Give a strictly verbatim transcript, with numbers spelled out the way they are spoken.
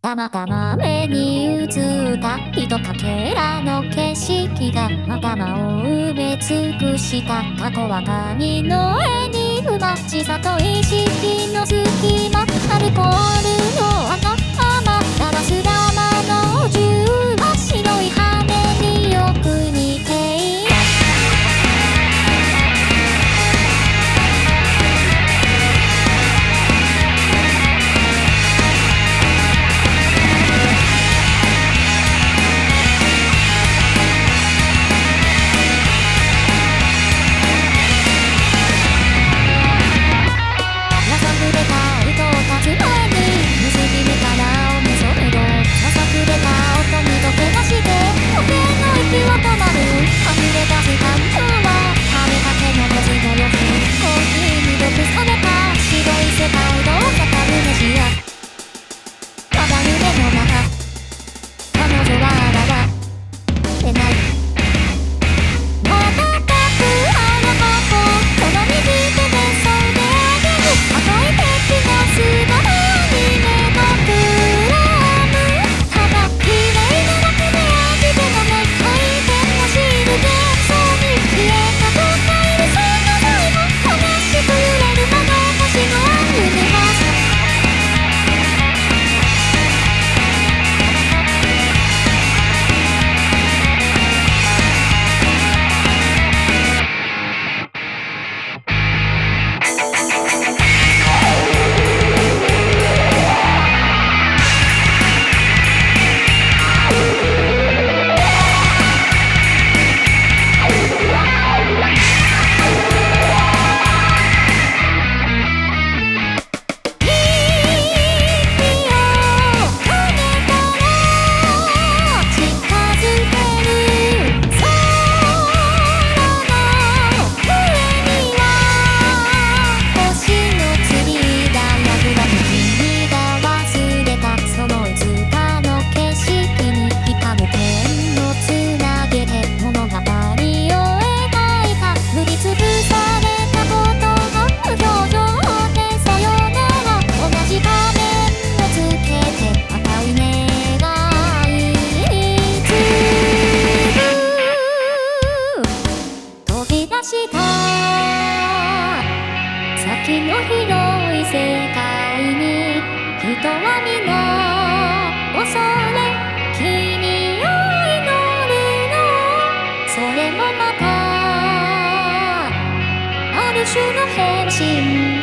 たまたま目に映ったひとかけらの景色が頭を埋め尽くした過去は紙の絵に埋まっちさと意識の隙間アルコールの赤浜ガラス玉の銃は白い羽によく似ている先の広い世界に人は皆恐れ君を祈るのそれもまたある種の変身